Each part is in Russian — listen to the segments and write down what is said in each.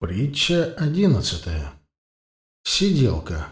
Притча 11. Сиделка.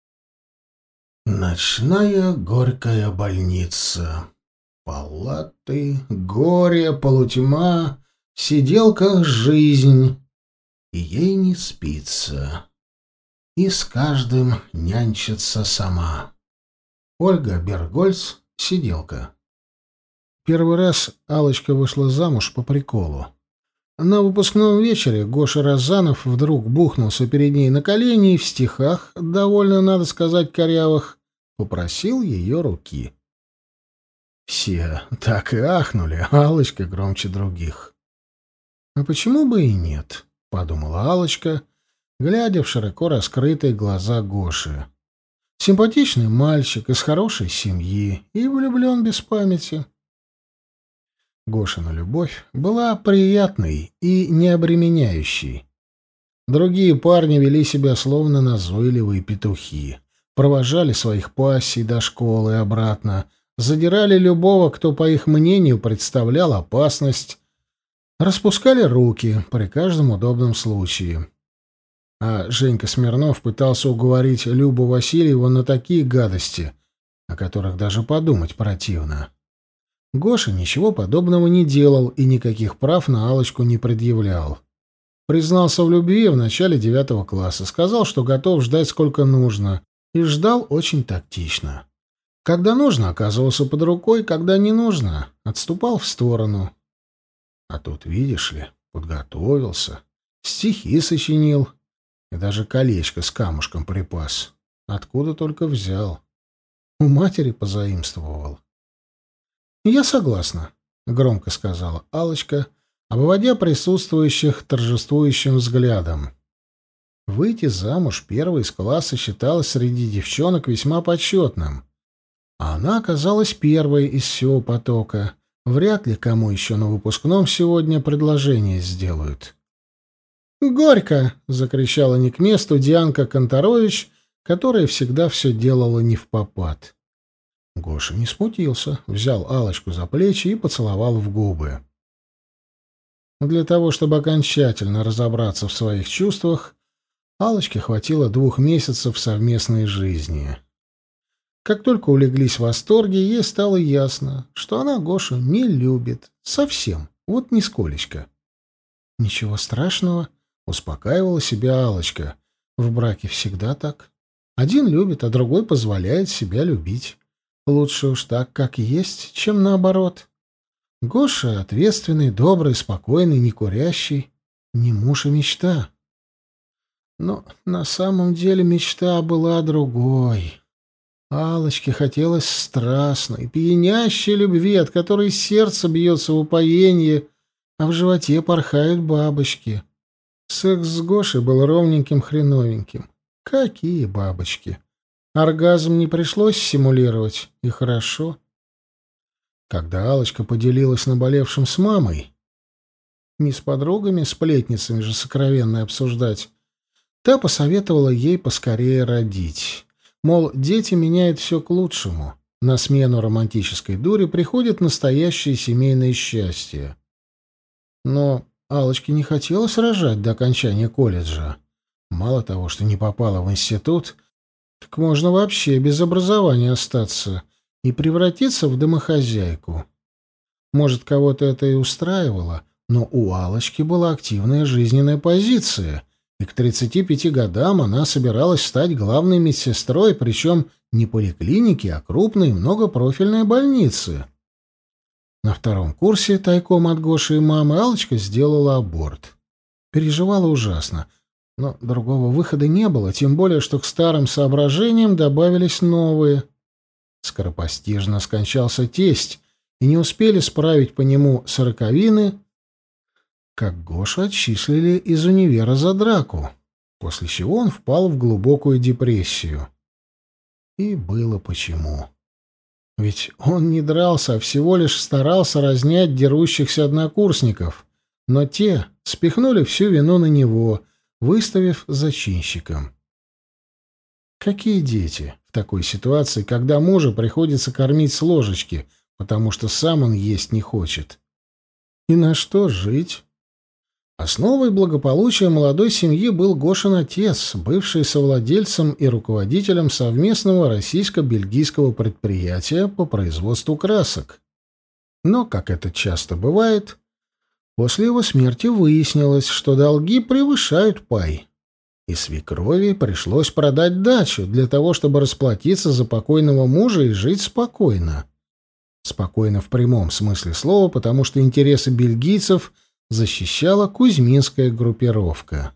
Ночная горькая больница. Палаты, горе, полутьма, в сиделках жизнь, и ей не спится, и с каждым нянчится сама. Ольга Бергольц, сиделка. Первый раз Алочка вышла замуж по приколу. На выпускном вечере Гоша Разанов вдруг бухнулся перед ней на колени и в стихах, довольно, надо сказать, корявых, попросил ее руки. Все так и ахнули, Алочка громче других. «А почему бы и нет?» — подумала Алочка, глядя в широко раскрытые глаза Гоши. «Симпатичный мальчик из хорошей семьи и влюблен без памяти». Гошина любовь была приятной и необременяющей. Другие парни вели себя словно назойливые петухи, провожали своих пассий до школы и обратно, задирали любого, кто, по их мнению, представлял опасность, распускали руки при каждом удобном случае. А Женька Смирнов пытался уговорить Любу Васильеву на такие гадости, о которых даже подумать противно. Гоша ничего подобного не делал и никаких прав на Алочку не предъявлял. Признался в любви в начале 9 класса, сказал, что готов ждать сколько нужно, и ждал очень тактично. Когда нужно, оказывался под рукой, когда не нужно, отступал в сторону. А тут, видишь ли, подготовился, стихи сочинил и даже колечко с камушком припас. Откуда только взял. У матери позаимствовал. «Я согласна», — громко сказала Алочка, обводя присутствующих торжествующим взглядом. Выйти замуж первой из класса считалось среди девчонок весьма почетным. А она оказалась первой из всего потока. Вряд ли кому еще на выпускном сегодня предложение сделают. «Горько!» — закричала не к месту Дианка Конторович, которая всегда все делала невпопад. Гоша не смутился, взял Алочку за плечи и поцеловал в губы. Для того, чтобы окончательно разобраться в своих чувствах, Алочке хватило 2 месяцев совместной жизни. Как только улеглись восторги, ей стало ясно, что она Гошу не любит. Совсем. Вот нисколечко. «Ничего страшного», — успокаивала себя Алочка. «В браке всегда так. Один любит, а другой позволяет себя любить. Лучше уж так, как есть, чем наоборот. Гоша ответственный, добрый, спокойный, не курящий. Не муж, а мечта». Но на самом деле мечта была другой. Аллочке хотелось страстной, пьянящей любви, от которой сердце бьется в упоенье, а в животе порхают бабочки. Секс с Гошей был ровненьким, хреновеньким. Какие бабочки! Оргазм не пришлось симулировать, и хорошо. Когда Аллочка поделилась наболевшим с мамой, не с подругами, сплетницами же сокровенно обсуждать, та посоветовала ей поскорее родить. Мол, дети меняют все к лучшему. На смену романтической дури приходит настоящее семейное счастье. Но Аллочке не хотелось рожать до окончания колледжа. Мало того, что не попала в институт, так можно вообще без образования остаться и превратиться в домохозяйку. Может, кого-то это и устраивало, но у Аллочки была активная жизненная позиция, и к 35 годам она собиралась стать главной медсестрой, причем не поликлиники, а крупной многопрофильной больницы. На 2 курсе тайком от Гоши и мамы Аллочка сделала аборт. Переживала ужасно, но другого выхода не было, тем более, что к старым соображениям добавились новые. Скоропостижно скончался тесть, и не успели справить по нему 40-ины, как Гошу отчислили из универа за драку, после чего он впал в глубокую депрессию. И было почему. Ведь он не дрался, а всего лишь старался разнять дерущихся однокурсников, но те спихнули всю вину на него, выставив зачинщиком. Какие дети в такой ситуации, когда мужа приходится кормить с ложечки, потому что сам он есть не хочет? И на что жить? Основой благополучия молодой семьи был Гошин отец, бывший совладельцем и руководителем совместного российско-бельгийского предприятия по производству красок. Но, как это часто бывает, после его смерти выяснилось, что долги превышают пай, и свекрови пришлось продать дачу для того, чтобы расплатиться за покойного мужа и жить спокойно. Спокойно в прямом смысле слова, потому что интересы бельгийцев защищала кузьминская группировка.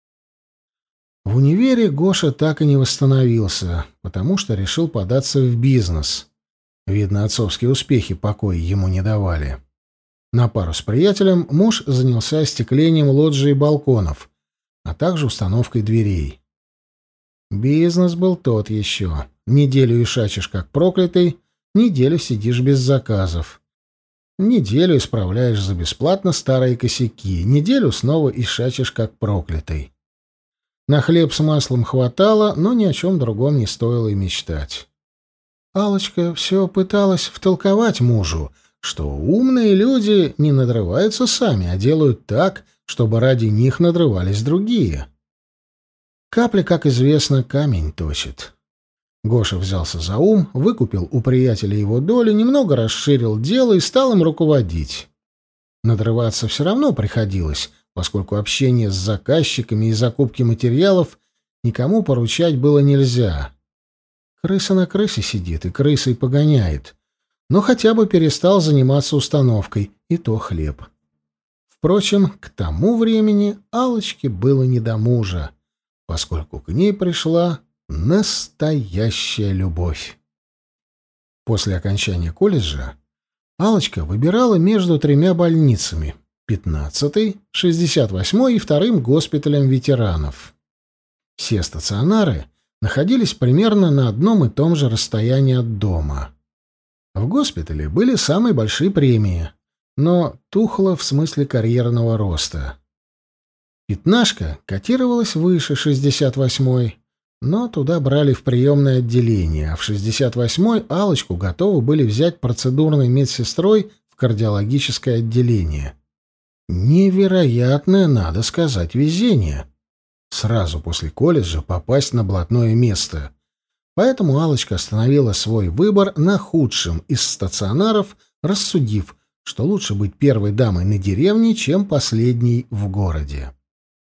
В универе Гоша так и не восстановился, потому что решил податься в бизнес. Видно, отцовские успехи покоя ему не давали. На пару с приятелем муж занялся остеклением лоджий и балконов, а также установкой дверей. Бизнес был тот еще. Неделю ишачишь как проклятый, неделю сидишь без заказов. Неделю исправляешь за бесплатно старые косяки, неделю снова ишачишь как проклятый. На хлеб с маслом хватало, но ни о чем другом не стоило и мечтать. Алочка все пыталась втолковать мужу, что умные люди не надрываются сами, а делают так, чтобы ради них надрывались другие. Капля, как известно, камень точит. Гоша взялся за ум, выкупил у приятеля его долю, немного расширил дело и стал им руководить. Надрываться все равно приходилось, поскольку общение с заказчиками и закупки материалов никому поручать было нельзя. Крыса на крысе сидит и крысой погоняет, но хотя бы перестал заниматься установкой, и то хлеб. Впрочем, к тому времени Аллочке было не до мужа, поскольку к ней пришла настоящая любовь. После окончания колледжа Аллочка выбирала между тремя больницами — 15-й, 68-й и 2-м госпиталем ветеранов. Все стационары находились примерно на одном и том же расстоянии от дома. В госпитале были самые большие премии, но тухло в смысле карьерного роста. Пятнашка котировалась выше 68-й, но туда брали в приемное отделение, а в 68-й Аллочку готовы были взять процедурной медсестрой в кардиологическое отделение. Невероятное, надо сказать, везение. Сразу после колледжа попасть на блатное место. Поэтому Аллочка остановила свой выбор на худшем из стационаров, рассудив, что лучше быть первой дамой на деревне, чем последней в городе.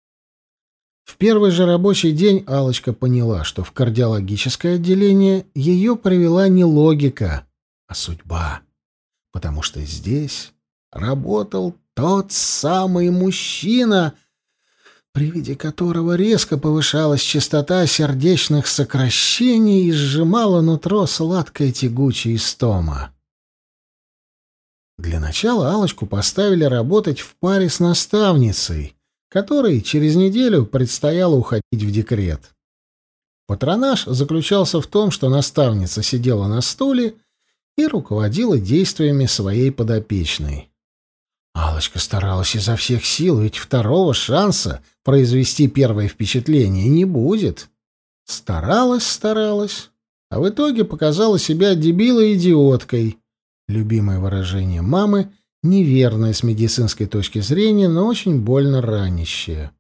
В первый же рабочий день Аллочка поняла, что в кардиологическое отделение ее привела не логика, а судьба, потому что здесь работал тот самый мужчина, при виде которого резко повышалась частота сердечных сокращений и сжимала нутро сладкая тягучая истома. Для начала Аллочку поставили работать в паре с наставницей, которой через неделю предстояло уходить в декрет. Патронаж заключался в том, что наставница сидела на стуле и руководила действиями своей подопечной. Аллочка старалась изо всех сил, ведь второго шанса произвести первое впечатление не будет. Старалась, а в итоге показала себя дебилой-идиоткой. Любимое выражение мамы, неверное с медицинской точки зрения, но очень больно ранящее.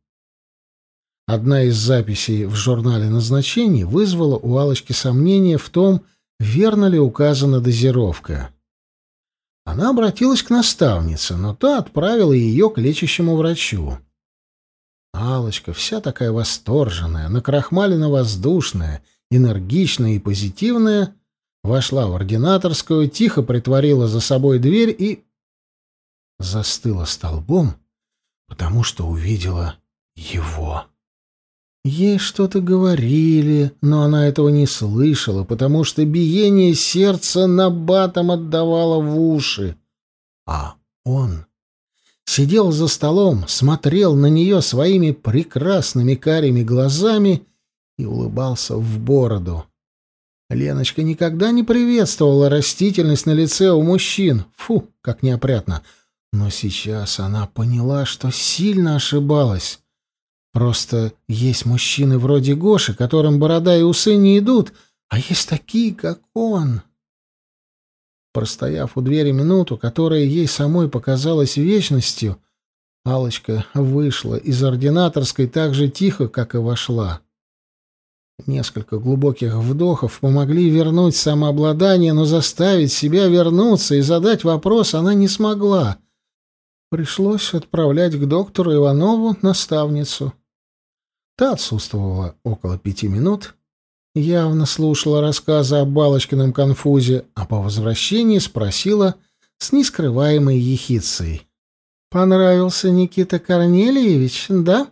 Одна из записей в журнале назначений вызвала у Аллочки сомнения в том, верно ли указана дозировка. Она обратилась к наставнице, но та отправила ее к лечащему врачу. Аллочка, вся такая восторженная, накрахмаленно-воздушная, энергичная и позитивная, вошла в ординаторскую, тихо притворила за собой дверь и застыла столбом, потому что увидела его. Ей что-то говорили, но она этого не слышала, потому что биение сердца набатом отдавало в уши. А он сидел за столом, смотрел на нее своими прекрасными карими глазами и улыбался в бороду. Леночка никогда не приветствовала растительность на лице у мужчин. Фу, как неопрятно. Но сейчас она поняла, что сильно ошибалась. Просто есть мужчины вроде Гоши, которым борода и усы не идут, а есть такие, как он. Простояв у двери минуту, которая ей самой показалась вечностью, Алочка вышла из ординаторской так же тихо, как и вошла. Несколько глубоких вдохов помогли вернуть самообладание, но заставить себя вернуться и задать вопрос она не смогла. Пришлось отправлять к доктору Иванову наставницу. Та отсутствовала около 5 минут, явно слушала рассказы о Балочкином конфузе, а по возвращении спросила с нескрываемой ехидцей: «Понравился Никита Корнельевич, да?»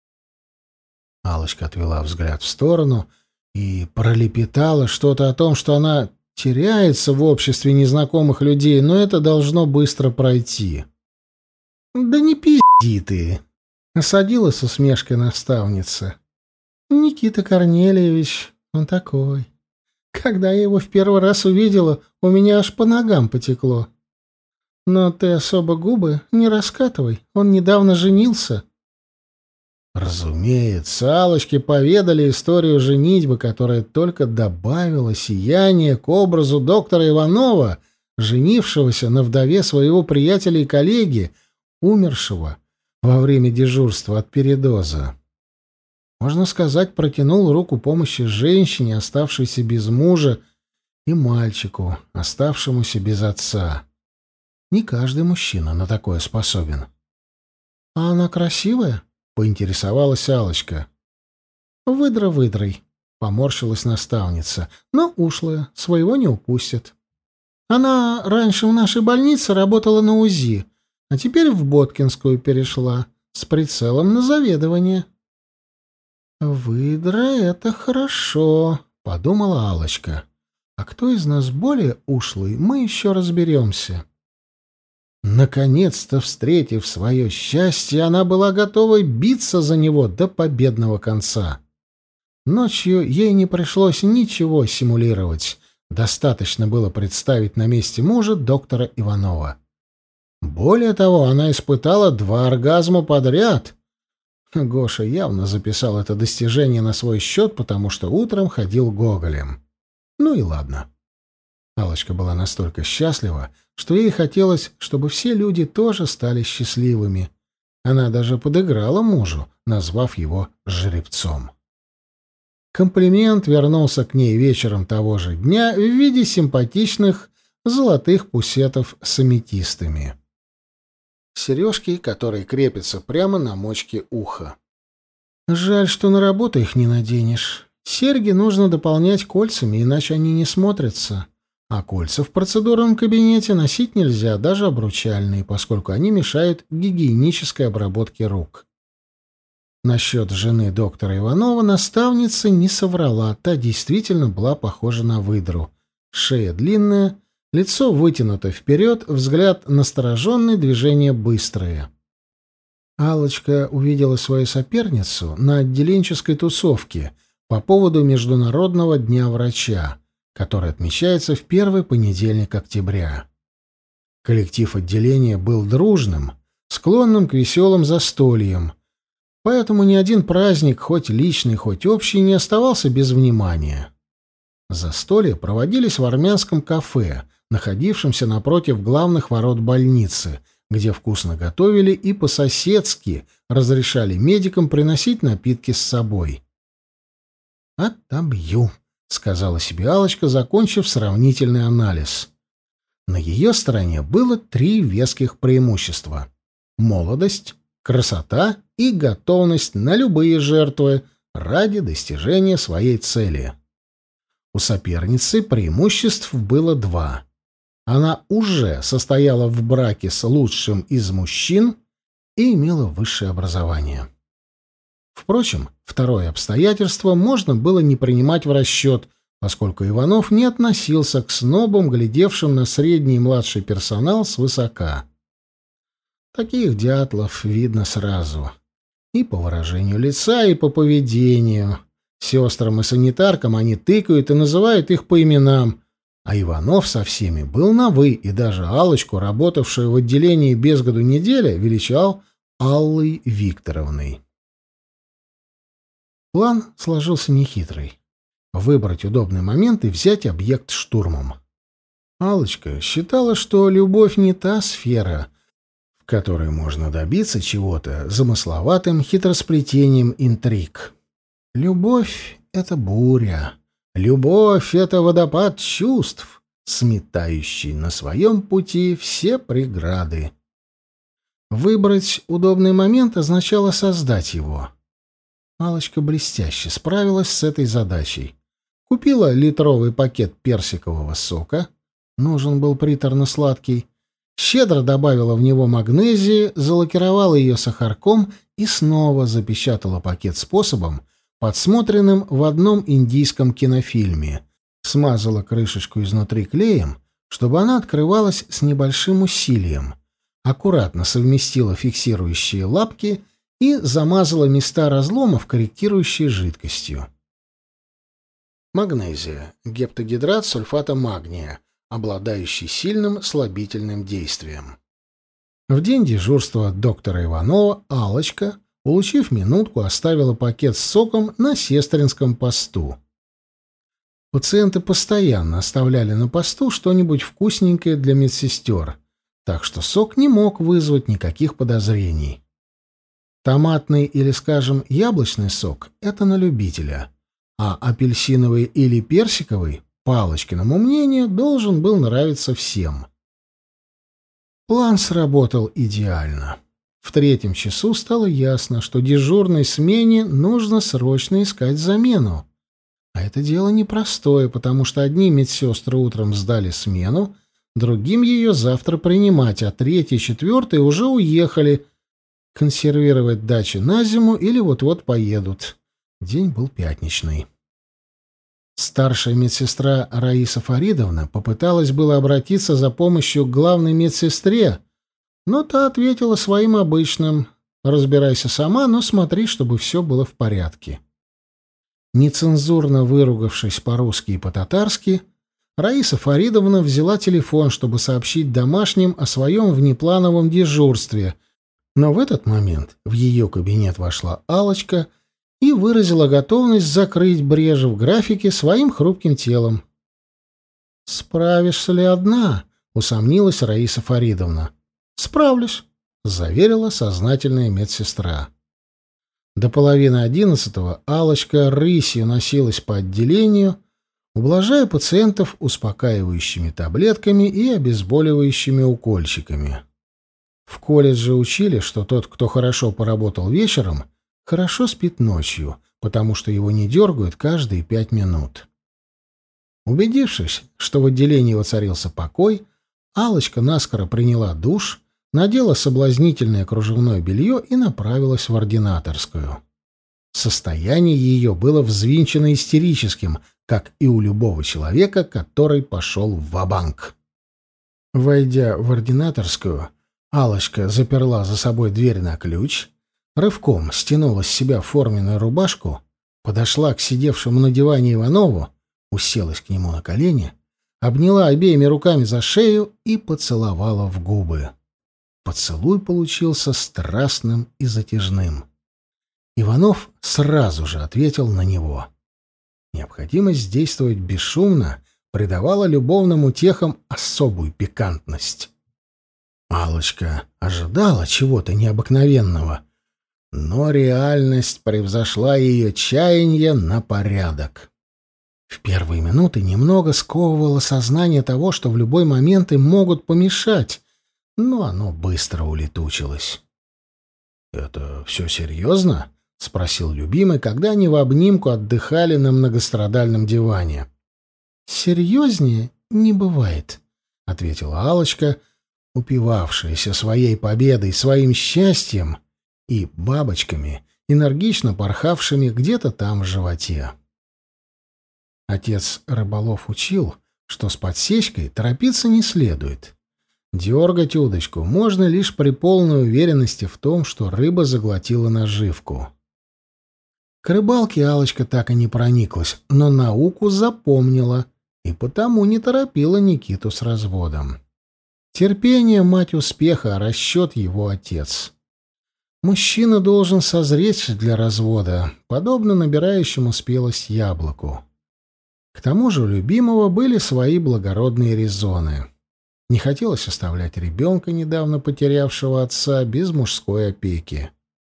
Алочка отвела взгляд в сторону и пролепетала что-то о том, что она теряется в обществе незнакомых людей, но это должно быстро пройти. «Да не пизди ты!» — осадила с усмешкой наставница. «Никита Корнельевич, он такой. Когда я его в первый раз увидела, у меня аж по ногам потекло. Но ты особо губы не раскатывай, он недавно женился». Разумеется, Аллочке поведали историю женитьбы, которая только добавила сияние к образу доктора Иванова, женившегося на вдове своего приятеля и коллеги, умершего во время дежурства от передоза. Можно сказать, протянул руку помощи женщине, оставшейся без мужа, и мальчику, оставшемуся без отца. Не каждый мужчина на такое способен. «А она красивая?» — поинтересовалась Аллочка. «Выдра выдрой», — поморщилась наставница, — «но ушлая, своего не упустит. Она раньше в нашей больнице работала на УЗИ, а теперь в Боткинскую перешла, с прицелом на заведование». «Выдра — это хорошо», — подумала Аллочка. «А кто из нас более ушлый, мы еще разберемся». Наконец-то, встретив свое счастье, она была готова биться за него до победного конца. Ночью ей не пришлось ничего симулировать. Достаточно было представить на месте мужа доктора Иванова. Более того, она испытала 2 оргазма подряд. Гоша явно записал это достижение на свой счет, потому что утром ходил гоголем. Ну и ладно. Аллочка была настолько счастлива, что ей хотелось, чтобы все люди тоже стали счастливыми. Она даже подыграла мужу, назвав его жеребцом. Комплимент вернулся к ней вечером того же дня в виде симпатичных золотых пусетов с аметистами. Сережки, которые крепятся прямо на мочке уха. Жаль, что на работу их не наденешь. Серьги нужно дополнять кольцами, иначе они не смотрятся. А кольца в процедурном кабинете носить нельзя, даже обручальные, поскольку они мешают гигиенической обработке рук. Насчет жены доктора Иванова наставница не соврала, та действительно была похожа на выдру. Шея длинная, лицо вытянуто вперед, взгляд настороженный, движения быстрые. Аллочка увидела свою соперницу на отделенческой тусовке по поводу Международного дня врача, который отмечается в первый понедельник октября. Коллектив отделения был дружным, склонным к веселым застольям, поэтому ни один праздник, хоть личный, хоть общий, не оставался без внимания. Застолья проводились в армянском кафе, находившемся напротив главных ворот больницы, где вкусно готовили и по-соседски разрешали медикам приносить напитки с собой. «Отобью», — сказала себе Аллочка, закончив сравнительный анализ. На ее стороне было 3 веских преимущества: молодость, красота и готовность на любые жертвы ради достижения своей цели. У соперницы преимуществ было 2. Она уже состояла в браке с лучшим из мужчин и имела высшее образование. Впрочем, второе обстоятельство можно было не принимать в расчет, поскольку Иванов не относился к снобам, глядевшим на средний и младший персонал свысока. Таких дятлов видно сразу. И по выражению лица, и по поведению. Сестрам и санитаркам они тыкают и называют их по именам, а Иванов со всеми был на «вы», и даже Аллочку, работавшую в отделении без году неделя, величал Аллой Викторовной. План сложился нехитрый. Выбрать удобный момент и взять объект штурмом. Аллочка считала, что любовь не та сфера, в которой можно добиться чего-то замысловатым хитросплетением интриг. Любовь — это буря. Любовь — это водопад чувств, сметающий на своем пути все преграды. Выбрать удобный момент означало создать его. Аллочка блестяще справилась с этой задачей. Купила литровый пакет персикового сока, нужен был приторно-сладкий, щедро добавила в него магнезии, залакировала ее сахарком и снова запечатала пакет способом, подсмотренным в одном индийском кинофильме. Смазала крышечку изнутри клеем, чтобы она открывалась с небольшим усилием. Аккуратно совместила фиксирующие лапки и замазала места разломов корректирующей жидкостью. Магнезия — гептогидрат сульфата магния, обладающий сильным слабительным действием. В день дежурства доктора Иванова Аллочка, получив минутку, оставила пакет с соком на сестринском посту. Пациенты постоянно оставляли на посту что-нибудь вкусненькое для медсестер, так что сок не мог вызвать никаких подозрений. Томатный или, скажем, яблочный сок — это на любителя, а апельсиновый или персиковый, по Аллочкиному мнению, должен был нравиться всем. План сработал идеально. В 3 часу стало ясно, что дежурной смене нужно срочно искать замену. А это дело непростое, потому что одни медсестры утром сдали смену, другим ее завтра принимать, а 3 и 4 уже уехали консервировать дачи на зиму или вот-вот поедут. День был пятничный. Старшая медсестра Раиса Фаридовна попыталась было обратиться за помощью к главной медсестре, но та ответила своим обычным: «Разбирайся сама, но смотри, чтобы все было в порядке». Нецензурно выругавшись по-русски и по-татарски, Раиса Фаридовна взяла телефон, чтобы сообщить домашним о своем внеплановом дежурстве, но в этот момент в ее кабинет вошла Аллочка и выразила готовность закрыть брешь в графике своим хрупким телом. «Справишься ли одна?» — усомнилась Раиса Фаридовна. «Справлюсь», — заверила сознательная медсестра. До 10:30 Аллочка рысью носилась по отделению, ублажая пациентов успокаивающими таблетками и обезболивающими укольчиками. В колледже учили, что тот, кто хорошо поработал вечером, хорошо спит ночью, потому что его не дергают каждые 5 минут. Убедившись, что в отделении воцарился покой, Аллочка наскоро приняла душ, надела соблазнительное кружевное белье и направилась в ординаторскую. Состояние ее было взвинчено истерическим, как и у любого человека, который пошел ва-банк. Войдя в ординаторскую, Аллочка заперла за собой дверь на ключ, рывком стянула с себя форменную рубашку, подошла к сидевшему на диване Иванову, уселась к нему на колени, обняла обеими руками за шею и поцеловала в губы. Поцелуй получился страстным и затяжным. Иванов сразу же ответил на него. Необходимость действовать бесшумно придавала любовным утехам особую пикантность. Аллочка ожидала чего-то необыкновенного, но реальность превзошла ее чаяние на порядок. В первые минуты немного сковывало сознание того, что в любой момент им могут помешать, но оно быстро улетучилось. «Это все серьезно?» — спросил любимый, когда они в обнимку отдыхали на многострадальном диване. «Серьезнее не бывает», — ответила Аллочка, упивавшаяся своей победой, своим счастьем и бабочками, энергично порхавшими где-то там в животе. Отец рыболов учил, что с подсечкой торопиться не следует. Дергать удочку можно лишь при полной уверенности в том, что рыба заглотила наживку. К рыбалке Аллочка так и не прониклась, но науку запомнила и потому не торопила Никиту с разводом. Терпение — мать успеха, а расчет — его отец. Мужчина должен созреть для развода, подобно набирающему спелость яблоку. К тому же у любимого были свои благородные резоны. Не хотелось оставлять ребенка, недавно потерявшего отца, без мужской опеки.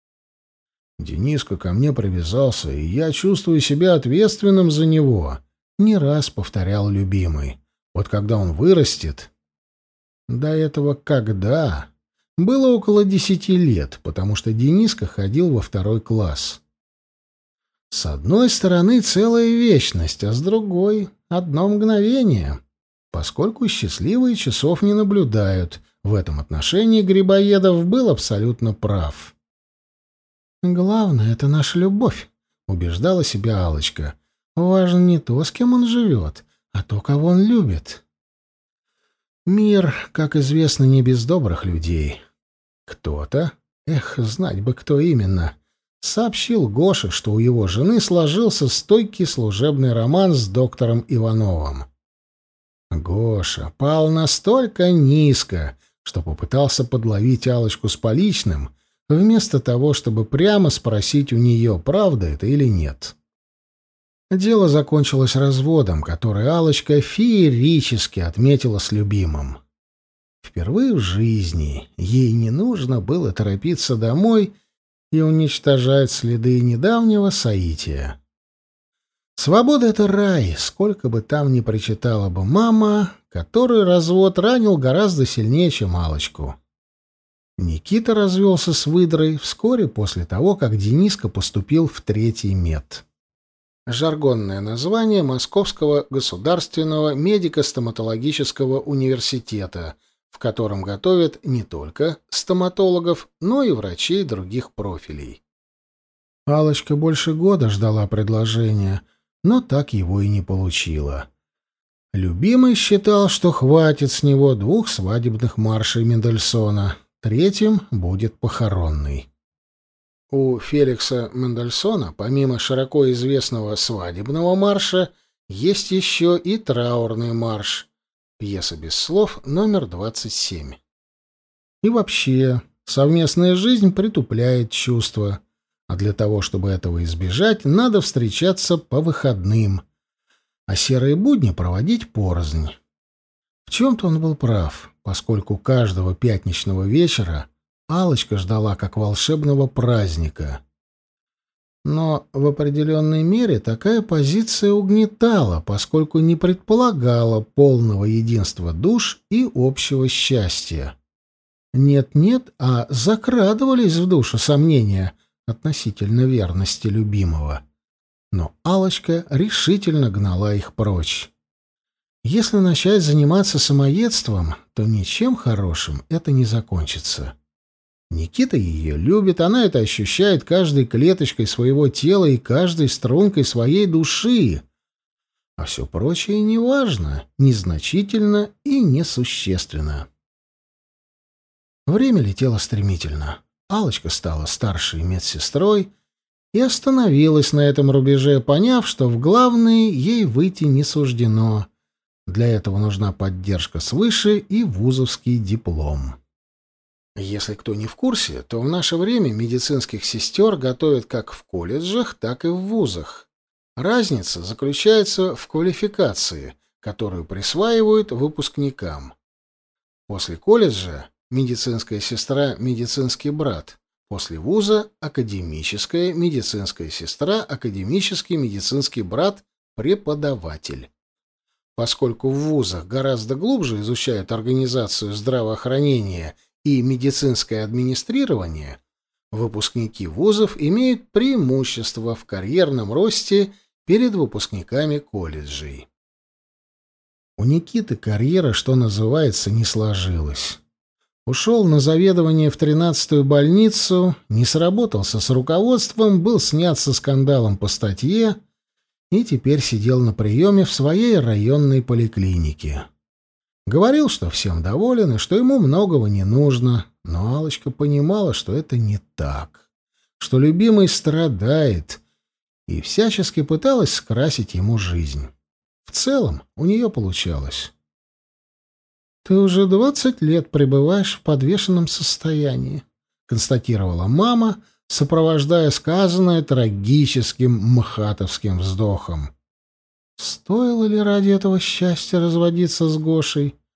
«Дениска ко мне привязался, и я чувствую себя ответственным за него», — не раз повторял любимый. «Вот когда он вырастет...» До этого когда? Было около 10 лет, потому что Дениска ходил во 2 класс. С одной стороны целая вечность, а с другой — одно мгновение, поскольку счастливые часов не наблюдают. В этом отношении Грибоедов был абсолютно прав. «Главное — это наша любовь», — убеждала себя Алочка. «Важно не то, с кем он живет, а то, кого он любит». Мир, как известно, не без добрых людей. Кто-то, знать бы, кто именно, сообщил Гоше, что у его жены сложился стойкий служебный роман с доктором Ивановым. Гоша пал настолько низко, что попытался подловить Алочку с поличным, вместо того, чтобы прямо спросить у нее, правда это или нет. Дело закончилось разводом, который Алочка феерически отметила с любимым. Впервые в жизни ей не нужно было торопиться домой и уничтожать следы недавнего соития. Свобода — это рай, сколько бы там ни причитала бы мама, которую развод ранил гораздо сильнее, чем Алочку. Никита развелся с выдрой вскоре после того, как Дениска поступил в 3-й мед. Жаргонное название Московского государственного медико-стоматологического университета, в котором готовят не только стоматологов, но и врачей других профилей. Алочка больше года ждала предложения, но так его и не получила. Любимый считал, что хватит с него 2 свадебных маршей Мендельсона, 3-м будет похоронный. У Феликса Мендельсона, помимо широко известного свадебного марша, есть еще и траурный марш, пьеса без слов, номер 27. И вообще, совместная жизнь притупляет чувства, а для того, чтобы этого избежать, надо встречаться по выходным, а серые будни проводить порознь. В чем-то он был прав, поскольку каждого пятничного вечера Алочка ждала как волшебного праздника. Но в определенной мере такая позиция угнетала, поскольку не предполагала полного единства душ и общего счастья. Нет-нет, а закрадывались в душу сомнения относительно верности любимого. Но Алочка решительно гнала их прочь. Если начать заниматься самоедством, то ничем хорошим это не закончится. Никита ее любит, она это ощущает каждой клеточкой своего тела и каждой стрункой своей души. А все прочее неважно, незначительно и несущественно. Время летело стремительно. Алочка стала старшей медсестрой и остановилась на этом рубеже, поняв, что в главные ей выйти не суждено. Для этого нужна поддержка свыше и вузовский диплом. Если кто не в курсе, то в наше время медицинских сестер готовят как в колледжах, так и в вузах. Разница заключается в квалификации, которую присваивают выпускникам. После колледжа медицинская сестра — медицинский брат, после вуза — академическая медицинская сестра, академический медицинский брат, преподаватель. Поскольку в вузах гораздо глубже изучают организацию здравоохранения и медицинское администрирование, выпускники вузов имеют преимущество в карьерном росте перед выпускниками колледжей. У Никиты карьера, что называется, не сложилась. Ушел на заведование в 13-ю больницу, не сработался с руководством, был снят со скандалом по статье и теперь сидел на приеме в своей районной поликлинике. Говорил, что всем доволен и что ему многого не нужно, но Алочка понимала, что это не так, что любимый страдает, и всячески пыталась скрасить ему жизнь. В целом у нее получалось. «Ты уже 20 лет пребываешь в подвешенном состоянии», — констатировала мама, сопровождая сказанное трагическим мхатовским вздохом. Стоило ли ради этого счастья разводиться с Гошей?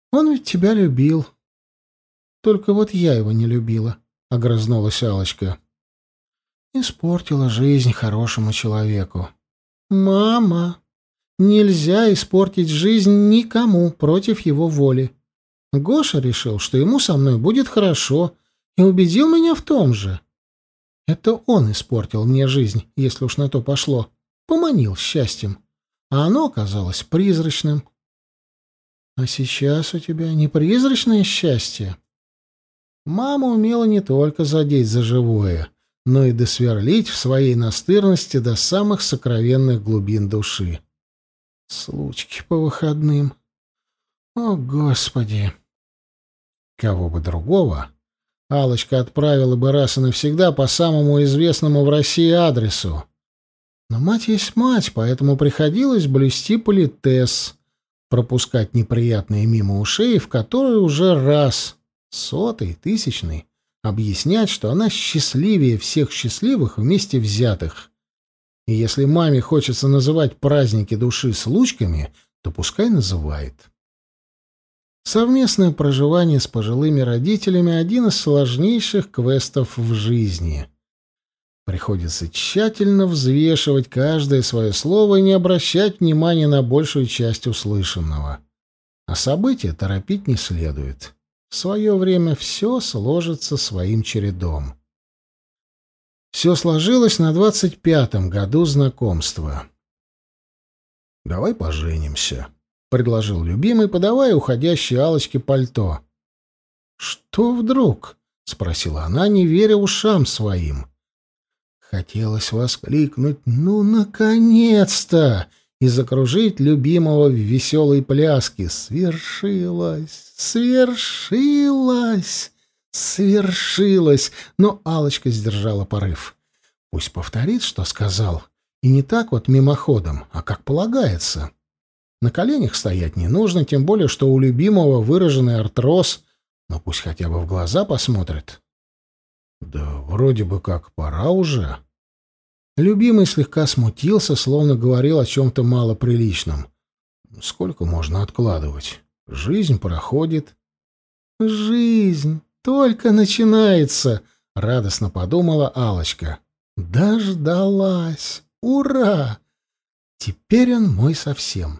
Он ведь тебя любил. Только вот я его не любила, — огрызнулась Алочка. Испортила жизнь хорошему человеку. Мама, нельзя испортить жизнь никому против его воли. Гоша решил, что ему со мной будет хорошо, и убедил меня в том же. Это он испортил мне жизнь, если уж на то пошло, поманил счастьем, а оно оказалось призрачным. А сейчас у тебя не призрачное счастье. Мама умела не только задеть за живое, но и досверлить в своей настырности до самых сокровенных глубин души. Случки по выходным. О, Господи! Кого бы другого Алочка отправила бы раз и навсегда по самому известному в России адресу. Но мать есть мать, поэтому приходилось блюсти политес, пропускать неприятные мимо ушей, в которые уже раз, сотый, тысячный, объяснять, что она счастливее всех счастливых вместе взятых. И если маме хочется называть праздники души случками, то пускай называет. Совместное проживание с пожилыми родителями — один из сложнейших квестов в жизни. Приходится тщательно взвешивать каждое свое слово и не обращать внимания на большую часть услышанного. А события торопить не следует. В свое время все сложится своим чередом. Все сложилось на 25-м году знакомства. «Давай поженимся», — предложил любимый, подавая уходящей Аллочке пальто. «Что вдруг?» — спросила она, не веря ушам своим. Хотелось воскликнуть «Ну, наконец-то!» и закружить любимого в веселой пляске. «Свершилось! Свершилось! Свершилось!» Но Аллочка сдержала порыв. Пусть повторит, что сказал. И не так вот мимоходом, а как полагается. На коленях стоять не нужно, тем более, что у любимого выраженный артроз, но пусть хотя бы в глаза посмотрит. Да вроде бы как пора уже. Любимый слегка смутился, словно говорил о чем-то малоприличном. Сколько можно откладывать? Жизнь проходит. Жизнь только начинается, радостно подумала Алочка. Дождалась. Ура! Теперь он мой совсем.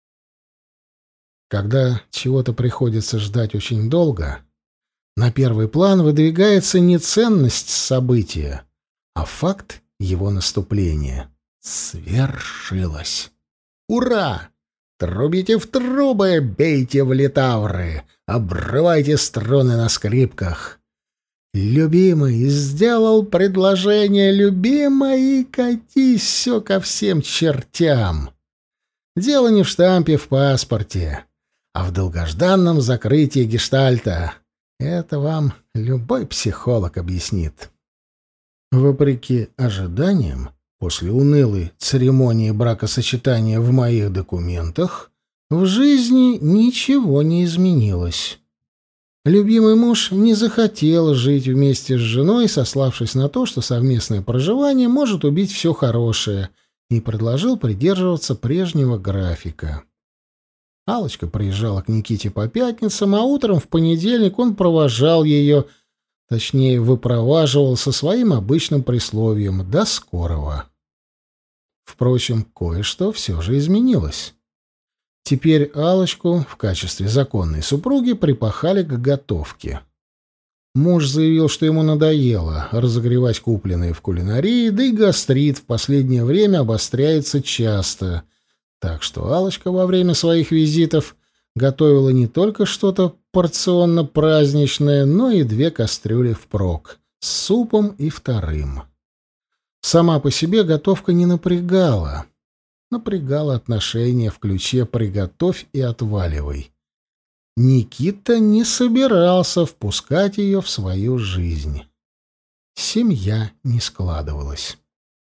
Когда чего-то приходится ждать очень долго, на первый план выдвигается не ценность события, а факт его наступления. Свершилось. Ура! Трубите в трубы, бейте в литавры, обрывайте струны на скрипках. Любимый сделал предложение любимой, и катись все ко всем чертям. Дело не в штампе в паспорте, а в долгожданном закрытии гештальта. Это вам любой психолог объяснит. Вопреки ожиданиям, после унылой церемонии бракосочетания в моих документах, в жизни ничего не изменилось. Любимый муж не захотел жить вместе с женой, сославшись на то, что совместное проживание может убить все хорошее, и предложил придерживаться прежнего графика. Аллочка приезжала к Никите по пятницам, а утром в понедельник он провожал ее, точнее, выпроваживал со своим обычным присловием «до скорого». Впрочем, кое-что все же изменилось. Теперь Аллочку в качестве законной супруги припахали к готовке. Муж заявил, что ему надоело разогревать купленные в кулинарии, да и гастрит в последнее время обостряется часто, так что Аллочка во время своих визитов готовила не только что-то порционно-праздничное, но и 2 кастрюли впрок с супом и вторым. Сама по себе готовка не напрягала. Напрягало отношение в ключе «приготовь и отваливай». Никита не собирался впускать ее в свою жизнь. Семья не складывалась.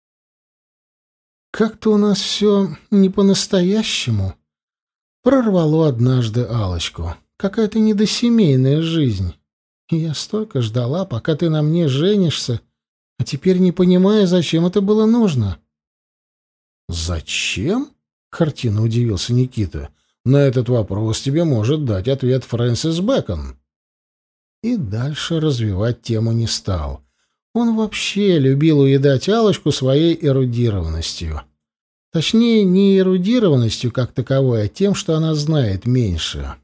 «Как-то у нас все не по-настоящему», — прорвало однажды Аллочку. «Какая-то недосемейная жизнь. Я столько ждала, пока ты на мне женишься, а теперь не понимаю, зачем это было нужно». «Зачем?» — картинно удивился Никита. На этот вопрос тебе может дать ответ Фрэнсис Бэкон». И дальше развивать тему не стал. Он вообще любил уедать Алочку своей эрудированностью. Точнее, не эрудированностью как таковой, а тем, что она знает меньше.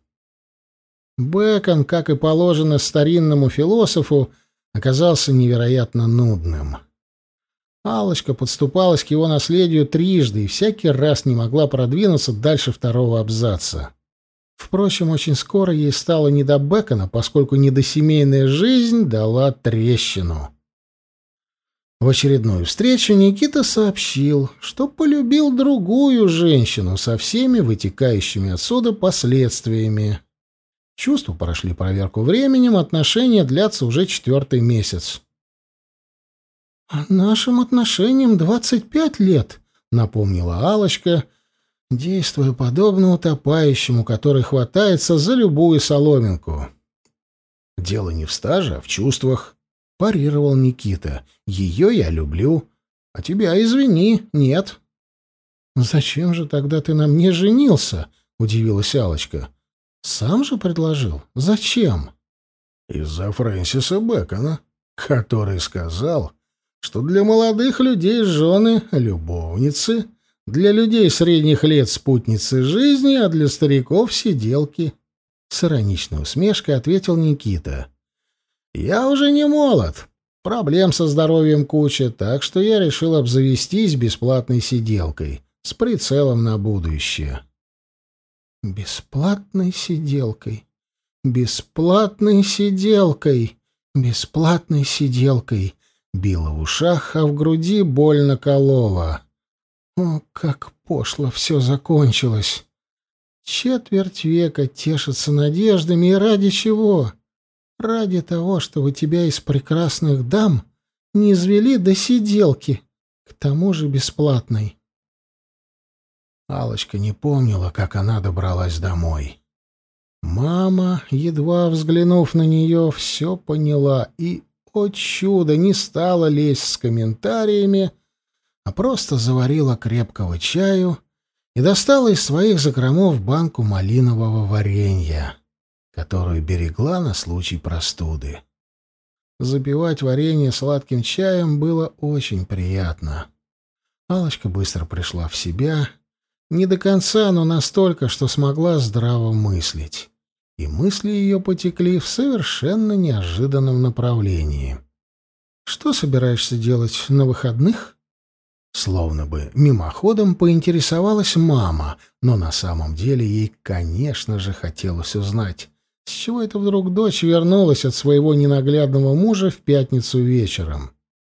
Бэкон, как и положено старинному философу, оказался невероятно нудным. Алочка подступалась к его наследию трижды и всякий раз не могла продвинуться дальше второго абзаца. Впрочем, очень скоро ей стало не до Бэкона, поскольку недосемейная жизнь дала трещину. В очередную встречу Никита сообщил, что полюбил другую женщину со всеми вытекающими отсюда последствиями. Чувства прошли проверку временем, отношения длятся уже 4-й месяц. «А нашим отношениям 25 лет», — напомнила Алочка, действуя подобно утопающему, который хватается за любую соломинку. «Дело не в стаже, а в чувствах», — парировал Никита. «Ее я люблю, а тебя, извини, нет». «Зачем же тогда ты на мне женился?» — удивилась Алочка. «Сам же предложил. Зачем?» «Из-за Фрэнсиса Бэкона, который сказал, что для молодых людей жены — любовницы, для людей средних лет — спутницы жизни, а для стариков — сиделки». С ироничной усмешкой ответил Никита. «Я уже не молод. Проблем со здоровьем куча, так что я решил обзавестись бесплатной сиделкой с прицелом на будущее». «Бесплатной сиделкой, бесплатной сиделкой, бесплатной сиделкой», било в ушах, а в груди больно кололо. О, как пошло все закончилось! Четверть века тешатся надеждами, и ради чего? Ради того, чтобы тебя из прекрасных дам не извели до сиделки, к тому же бесплатной. Алочка не помнила, как она добралась домой. Мама, едва взглянув на нее, все поняла и, о чудо, не стала лезть с комментариями, а просто заварила крепкого чаю и достала из своих закромов банку малинового варенья, которую берегла на случай простуды. Запивать варенье сладким чаем было очень приятно. Алочка быстро пришла в себя, не до конца, но настолько, что смогла здраво мыслить. И мысли ее потекли в совершенно неожиданном направлении. «Что собираешься делать на выходных?» Словно бы мимоходом поинтересовалась мама, но на самом деле ей, конечно же, хотелось узнать, с чего это вдруг дочь вернулась от своего ненаглядного мужа в пятницу вечером.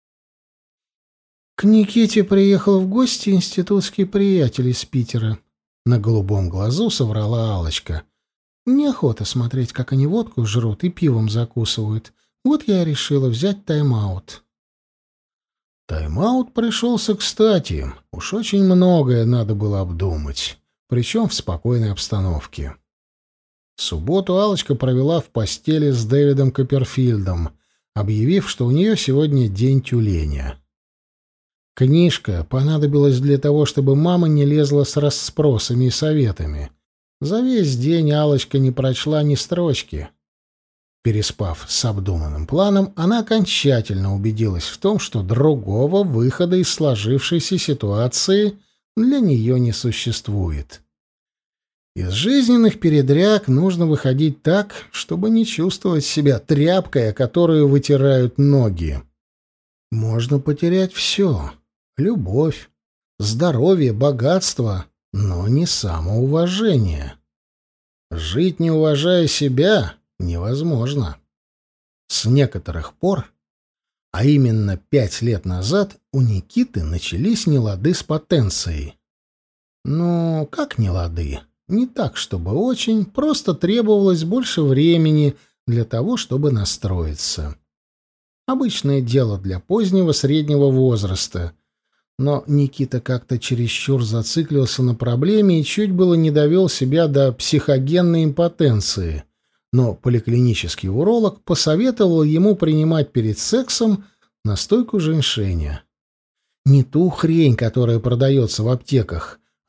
«К Никите приехал в гости институтский приятель из Питера», — на голубом глазу соврала Алочка. «Неохота смотреть, как они водку жрут и пивом закусывают. Вот я и решила взять тайм-аут». Тайм-аут пришелся кстати. Уж очень многое надо было обдумать, причем в спокойной обстановке. В субботу Алочка провела в постели с Дэвидом Копперфильдом, объявив, что у нее сегодня день тюленя. Книжка понадобилась для того, чтобы мама не лезла с расспросами и советами. За весь день Алочка не прочла ни строчки. Переспав с обдуманным планом, она окончательно убедилась в том, что другого выхода из сложившейся ситуации для нее не существует. Из жизненных передряг нужно выходить так, чтобы не чувствовать себя тряпкой, о которую вытирают ноги. Можно потерять все — любовь, здоровье, богатство, но не самоуважение. Жить, не уважая себя, невозможно. С некоторых пор, а именно 5 лет назад, у Никиты начались нелады с потенцией. Ну, как нелады? Не так, чтобы очень, просто требовалось больше времени для того, чтобы настроиться. Обычное дело для позднего среднего возраста. Но Никита как-то чересчур зациклился на проблеме и чуть было не довел себя до психогенной импотенции. Но поликлинический уролог посоветовал ему принимать перед сексом настойку женьшеня. Не ту хрень, которая продается в аптеках,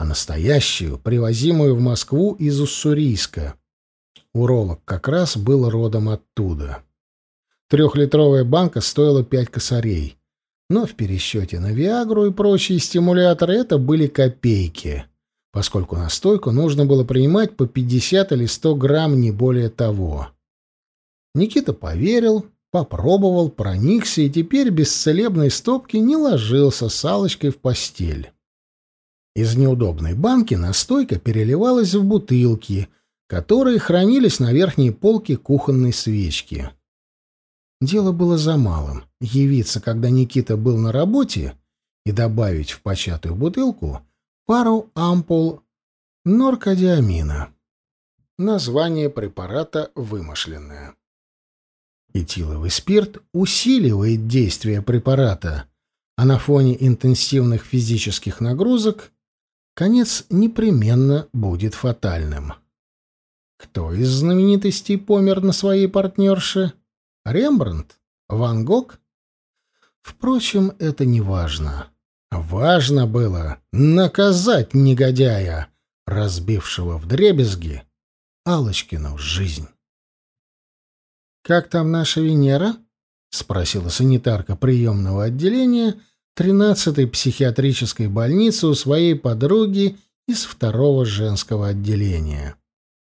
а настоящую, привозимую в Москву из Уссурийска. Уролог как раз был родом оттуда. 3-литровая банка стоила 5 косарей, но в пересчете на Виагру и прочие стимуляторы это были копейки, поскольку настойку нужно было принимать по 50 или 100 грамм, не более того. Никита поверил, попробовал, проникся и теперь без целебной стопки не ложился с Аллочкой в постель. Из неудобной банки настойка переливалась в бутылки, которые хранились на верхней полке кухонной свечки. Дело было за малым — явиться, когда Никита был на работе, и добавить в початую бутылку пару ампул норкодиамина. Название препарата вымышленное. Этиловый спирт усиливает действие препарата, а на фоне интенсивных физических нагрузок конец непременно будет фатальным. Кто из знаменитостей помер на своей партнерше? Рембрандт? Ван Гог? Впрочем, это не важно. Важно было наказать негодяя, разбившего вдребезги Аллочкину жизнь. «Как там наша Венера?» — спросила санитарка приемного отделения 13-й психиатрической больницы у своей подруги из 2-го женского отделения.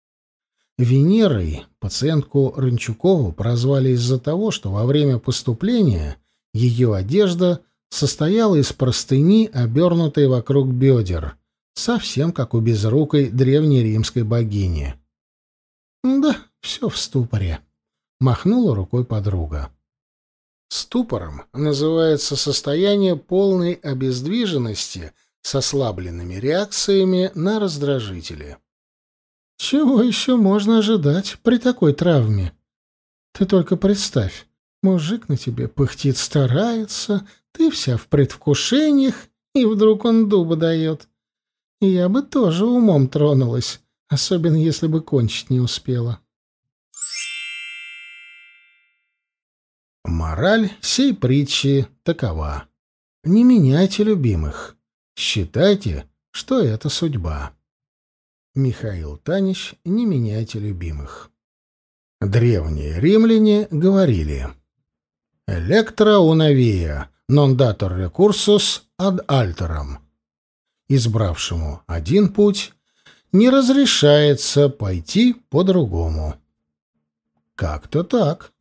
Венерой пациентку Рынчукову прозвали из-за того, что во время поступления ее одежда состояла из простыни, обернутой вокруг бедер, совсем как у безрукой древнеримской богини. «Да, все в ступоре», — махнула рукой подруга. Ступором называется состояние полной обездвиженности с ослабленными реакциями на раздражители. Чего еще можно ожидать при такой травме? Ты только представь, мужик на тебе пыхтит, старается, ты вся в предвкушениях, и вдруг он дуба дает. Я бы тоже умом тронулась, особенно если бы кончить не успела. Мораль сей притчи такова: не меняйте любимых, считайте, что это судьба. Михаил Танич, «Не меняйте любимых». Древние римляне говорили: «Electra una via, non datur recursus ad alteram». Избравшему один путь не разрешается пойти по другому. Как-то так.